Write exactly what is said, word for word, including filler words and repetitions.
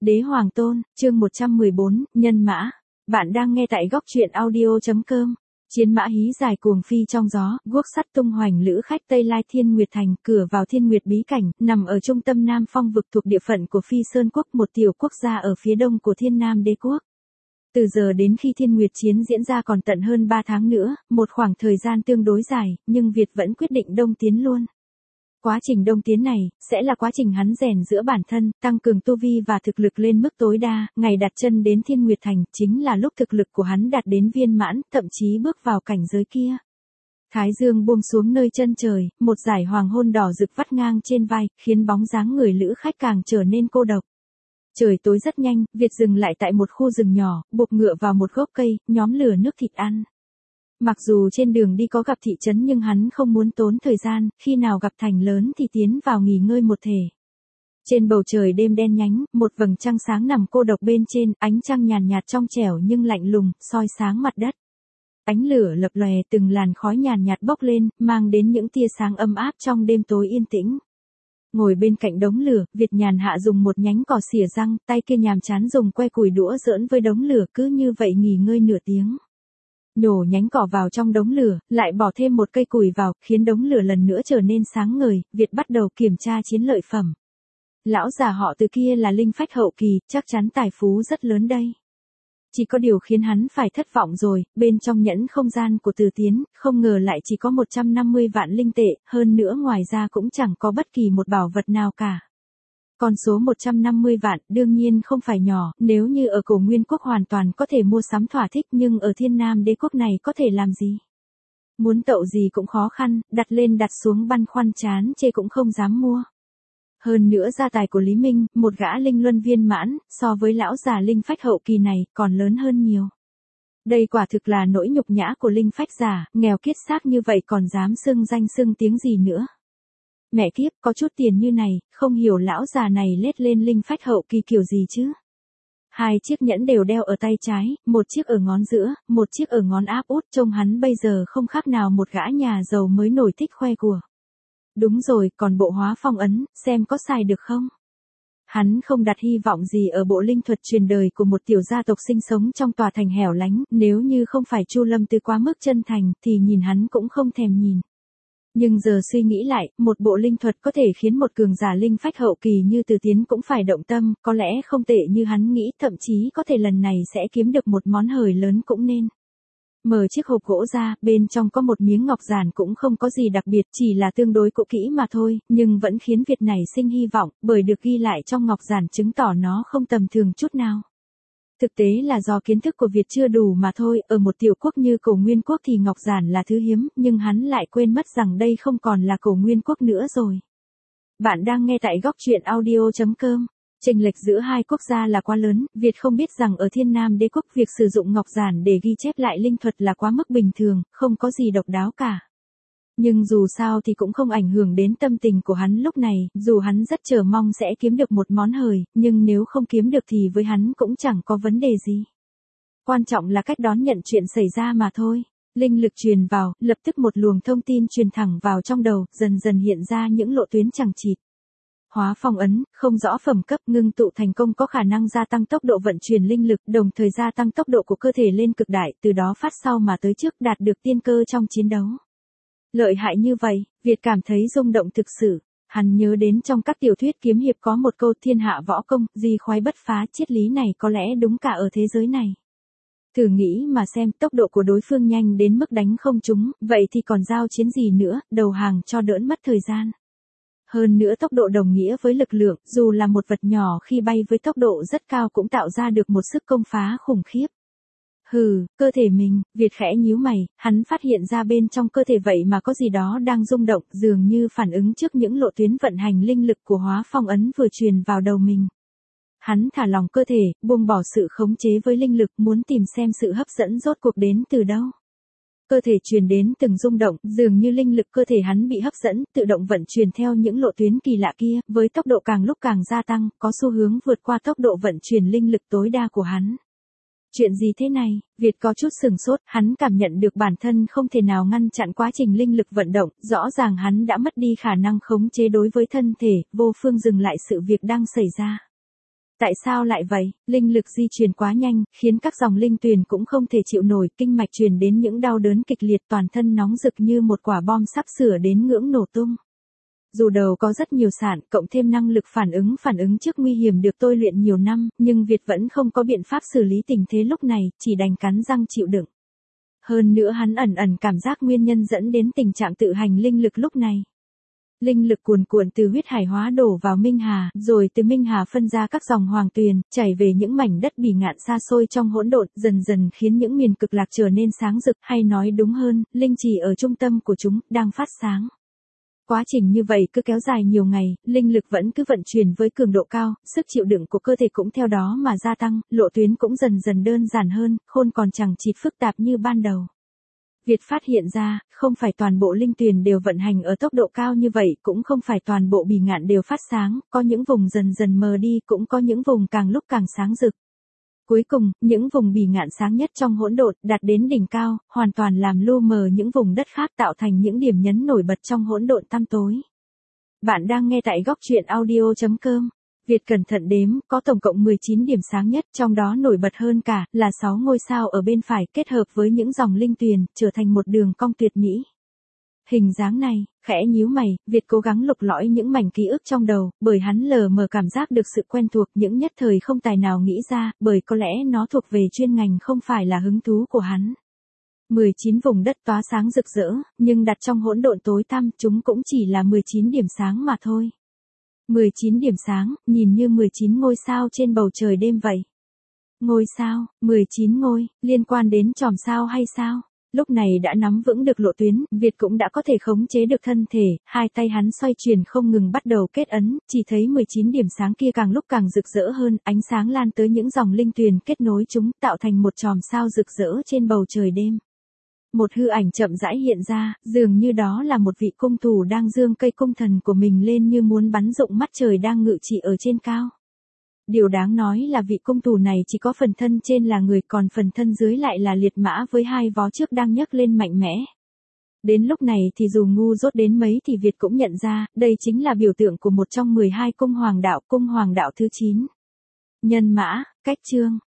Đế Hoàng Tôn, chương một trăm mười bốn, Nhân Mã. Bạn đang nghe tại góc truyện audio chấm com. Chiến mã hí dài cuồng phi trong gió, guốc sắt tung hoành lữ khách Tây Lai Thiên Nguyệt Thành, cửa vào Thiên Nguyệt bí cảnh, nằm ở trung tâm Nam Phong vực thuộc địa phận của Phi Sơn Quốc, một tiểu quốc gia ở phía đông của Thiên Nam Đế Quốc. Từ giờ đến khi Thiên Nguyệt chiến diễn ra còn tận hơn ba tháng nữa, một khoảng thời gian tương đối dài, nhưng Việt vẫn quyết định đông tiến luôn. Quá trình đông tiến này, sẽ là quá trình hắn rèn giữa bản thân, tăng cường tu vi và thực lực lên mức tối đa, ngày đặt chân đến Thiên Nguyệt Thành, chính là lúc thực lực của hắn đạt đến viên mãn, thậm chí bước vào cảnh giới kia. Thái dương buông xuống nơi chân trời, một dải hoàng hôn đỏ rực vắt ngang trên vai, khiến bóng dáng người lữ khách càng trở nên cô độc. Trời tối rất nhanh, Việt dừng lại tại một khu rừng nhỏ, buộc ngựa vào một gốc cây, nhóm lửa nước thịt ăn. Mặc dù trên đường đi có gặp thị trấn nhưng hắn không muốn tốn thời gian, khi nào gặp thành lớn thì tiến vào nghỉ ngơi một thể. Trên bầu trời đêm đen nhánh, một vầng trăng sáng nằm cô độc bên trên, ánh trăng nhàn nhạt trong trẻo nhưng lạnh lùng, soi sáng mặt đất. Ánh lửa lập lòe, từng làn khói nhàn nhạt bốc lên, mang đến những tia sáng ấm áp trong đêm tối yên tĩnh. Ngồi bên cạnh đống lửa, Việt nhàn hạ dùng một nhánh cỏ xỉa răng, tay kia nhàm chán dùng que củi đũa giỡn với đống lửa, cứ như vậy nghỉ ngơi nửa tiếng. Nhổ nhánh cỏ vào trong đống lửa, lại bỏ thêm một cây củi vào, khiến đống lửa lần nữa trở nên sáng ngời, Việt bắt đầu kiểm tra chiến lợi phẩm. Lão già họ Từ kia là linh phách hậu kỳ, chắc chắn tài phú rất lớn đây. Chỉ có điều khiến hắn phải thất vọng rồi, bên trong nhẫn không gian của Từ Tiến, không ngờ lại chỉ có một trăm năm mươi vạn linh tệ, hơn nữa ngoài ra cũng chẳng có bất kỳ một bảo vật nào cả. Con số một trăm năm mươi vạn đương nhiên không phải nhỏ, nếu như ở cổ Nguyên Quốc hoàn toàn có thể mua sắm thỏa thích, nhưng ở Thiên Nam Đế Quốc này có thể làm gì? Muốn tậu gì cũng khó khăn, đặt lên đặt xuống băn khoăn chán chê cũng không dám mua. Hơn nữa gia tài của Lý Minh, một gã linh luân viên mãn, so với lão già linh phách hậu kỳ này, còn lớn hơn nhiều. Đây quả thực là nỗi nhục nhã của linh phách giả, nghèo kiết xác như vậy còn dám xưng danh xưng tiếng gì nữa. Mẹ kiếp, có chút tiền như này, không hiểu lão già này lết lên linh phách hậu kỳ kiểu gì chứ. Hai chiếc nhẫn đều đeo ở tay trái, một chiếc ở ngón giữa, một chiếc ở ngón áp út, trông hắn bây giờ không khác nào một gã nhà giàu mới nổi thích khoe của. Đúng rồi, còn bộ hóa phong ấn, xem có xài được không? Hắn không đặt hy vọng gì ở bộ linh thuật truyền đời của một tiểu gia tộc sinh sống trong tòa thành hẻo lánh, nếu như không phải Chu Lâm Tư quá mức chân thành, thì nhìn hắn cũng không thèm nhìn. Nhưng giờ suy nghĩ lại, một bộ linh thuật có thể khiến một cường giả linh phách hậu kỳ như Từ Tiến cũng phải động tâm, có lẽ không tệ như hắn nghĩ, thậm chí có thể lần này sẽ kiếm được một món hời lớn cũng nên. Mở chiếc hộp gỗ ra, bên trong có một miếng ngọc giản cũng không có gì đặc biệt, chỉ là tương đối cũ kỹ mà thôi, nhưng vẫn khiến Việt này sinh hy vọng, bởi được ghi lại trong ngọc giản chứng tỏ nó không tầm thường chút nào. Thực tế là do kiến thức của Việt chưa đủ mà thôi, ở một tiểu quốc như cổ Nguyên Quốc thì ngọc giản là thứ hiếm, nhưng hắn lại quên mất rằng đây không còn là cổ Nguyên Quốc nữa rồi. Bạn đang nghe tại góc truyện audio chấm com. Chênh lệch giữa hai quốc gia là quá lớn, Việt không biết rằng ở Thiên Nam Đế Quốc việc sử dụng ngọc giản để ghi chép lại linh thuật là quá mức bình thường, không có gì độc đáo cả. Nhưng dù sao thì cũng không ảnh hưởng đến tâm tình của hắn lúc này, dù hắn rất chờ mong sẽ kiếm được một món hời, nhưng nếu không kiếm được thì với hắn cũng chẳng có vấn đề gì. Quan trọng là cách đón nhận chuyện xảy ra mà thôi. Linh lực truyền vào, lập tức một luồng thông tin truyền thẳng vào trong đầu, dần dần hiện ra những lộ tuyến chằng chịt. Hóa phong ấn, không rõ phẩm cấp, ngưng tụ thành công có khả năng gia tăng tốc độ vận chuyển linh lực, đồng thời gia tăng tốc độ của cơ thể lên cực đại, từ đó phát sau mà tới trước, đạt được tiên cơ trong chiến đấu. Lợi hại như vậy, Việt cảm thấy rung động thực sự. Hắn nhớ đến trong các tiểu thuyết kiếm hiệp có một câu thiên hạ võ công, di khoái bất phá, triết lý này có lẽ đúng cả ở thế giới này. Thử nghĩ mà xem, tốc độ của đối phương nhanh đến mức đánh không trúng, vậy thì còn giao chiến gì nữa, đầu hàng cho đỡ mất thời gian. Hơn nữa tốc độ đồng nghĩa với lực lượng, dù là một vật nhỏ khi bay với tốc độ rất cao cũng tạo ra được một sức công phá khủng khiếp. Hừ, cơ thể mình, Việt khẽ nhíu mày, hắn phát hiện ra bên trong cơ thể vậy mà có gì đó đang rung động, dường như phản ứng trước những lộ tuyến vận hành linh lực của hóa phong ấn vừa truyền vào đầu mình. Hắn thả lỏng cơ thể, buông bỏ sự khống chế với linh lực, muốn tìm xem sự hấp dẫn rốt cuộc đến từ đâu. Cơ thể truyền đến từng rung động, dường như linh lực cơ thể hắn bị hấp dẫn, tự động vận chuyển theo những lộ tuyến kỳ lạ kia, với tốc độ càng lúc càng gia tăng, có xu hướng vượt qua tốc độ vận chuyển linh lực tối đa của hắn. Chuyện gì thế này? Việt có chút sừng sốt, hắn cảm nhận được bản thân không thể nào ngăn chặn quá trình linh lực vận động, rõ ràng hắn đã mất đi khả năng khống chế đối với thân thể, vô phương dừng lại sự việc đang xảy ra. Tại sao lại vậy? Linh lực di chuyển quá nhanh, khiến các dòng linh tuyền cũng không thể chịu nổi, kinh mạch truyền đến những đau đớn kịch liệt, toàn thân nóng rực như một quả bom sắp sửa đến ngưỡng nổ tung. Dù đầu có rất nhiều sạn, cộng thêm năng lực phản ứng phản ứng trước nguy hiểm được tôi luyện nhiều năm, nhưng Việt vẫn không có biện pháp xử lý tình thế lúc này, chỉ đành cắn răng chịu đựng. Hơn nữa hắn ẩn ẩn cảm giác nguyên nhân dẫn đến tình trạng tự hành linh lực lúc này. Linh lực cuồn cuộn từ huyết hải hóa đổ vào Minh Hà, rồi từ Minh Hà phân ra các dòng hoàng tuyền, chảy về những mảnh đất bỉ ngạn xa xôi trong hỗn độn, dần dần khiến những miền cực lạc trở nên sáng rực, hay nói đúng hơn, linh trì ở trung tâm của chúng đang phát sáng. Quá trình như vậy cứ kéo dài nhiều ngày, linh lực vẫn cứ vận chuyển với cường độ cao, sức chịu đựng của cơ thể cũng theo đó mà gia tăng, lộ tuyến cũng dần dần đơn giản hơn, khôn còn chẳng chịt phức tạp như ban đầu. Việt phát hiện ra, không phải toàn bộ linh tuyền đều vận hành ở tốc độ cao như vậy, cũng không phải toàn bộ bỉ ngạn đều phát sáng, có những vùng dần dần mờ đi, cũng có những vùng càng lúc càng sáng rực. Cuối cùng, những vùng bỉ ngạn sáng nhất trong hỗn độn, đạt đến đỉnh cao, hoàn toàn làm lu mờ những vùng đất khác, tạo thành những điểm nhấn nổi bật trong hỗn độn tăm tối. Bạn đang nghe tại góc truyện audio chấm com. Việt cẩn thận đếm, có tổng cộng mười chín điểm sáng nhất, trong đó nổi bật hơn cả, là sáu ngôi sao ở bên phải, kết hợp với những dòng linh tuyền, trở thành một đường cong tuyệt mỹ. Hình dáng này, khẽ nhíu mày, Việt cố gắng lục lọi những mảnh ký ức trong đầu, bởi hắn lờ mờ cảm giác được sự quen thuộc, những nhất thời không tài nào nghĩ ra, bởi có lẽ nó thuộc về chuyên ngành không phải là hứng thú của hắn. mười chín vùng đất tỏa sáng rực rỡ, nhưng đặt trong hỗn độn tối tăm, chúng cũng chỉ là mười chín điểm sáng mà thôi. mười chín điểm sáng, nhìn như mười chín ngôi sao trên bầu trời đêm vậy. Ngôi sao, mười chín ngôi, liên quan đến chòm sao hay sao? Lúc này đã nắm vững được lộ tuyến, Việt cũng đã có thể khống chế được thân thể, hai tay hắn xoay chuyển không ngừng bắt đầu kết ấn, chỉ thấy mười chín điểm sáng kia càng lúc càng rực rỡ hơn, ánh sáng lan tới những dòng linh tuyền kết nối chúng, tạo thành một chòm sao rực rỡ trên bầu trời đêm. Một hư ảnh chậm rãi hiện ra, dường như đó là một vị cung thủ đang giương cây cung thần của mình lên như muốn bắn rụng mắt trời đang ngự trị ở trên cao. Điều đáng nói là vị cung thủ này chỉ có phần thân trên là người, còn phần thân dưới lại là liệt mã với hai vó trước đang nhấc lên mạnh mẽ. Đến lúc này thì dù ngu dốt đến mấy thì Việt cũng nhận ra, đây chính là biểu tượng của một trong mười hai cung hoàng đạo, cung hoàng đạo thứ chín. Nhân mã, cách chương,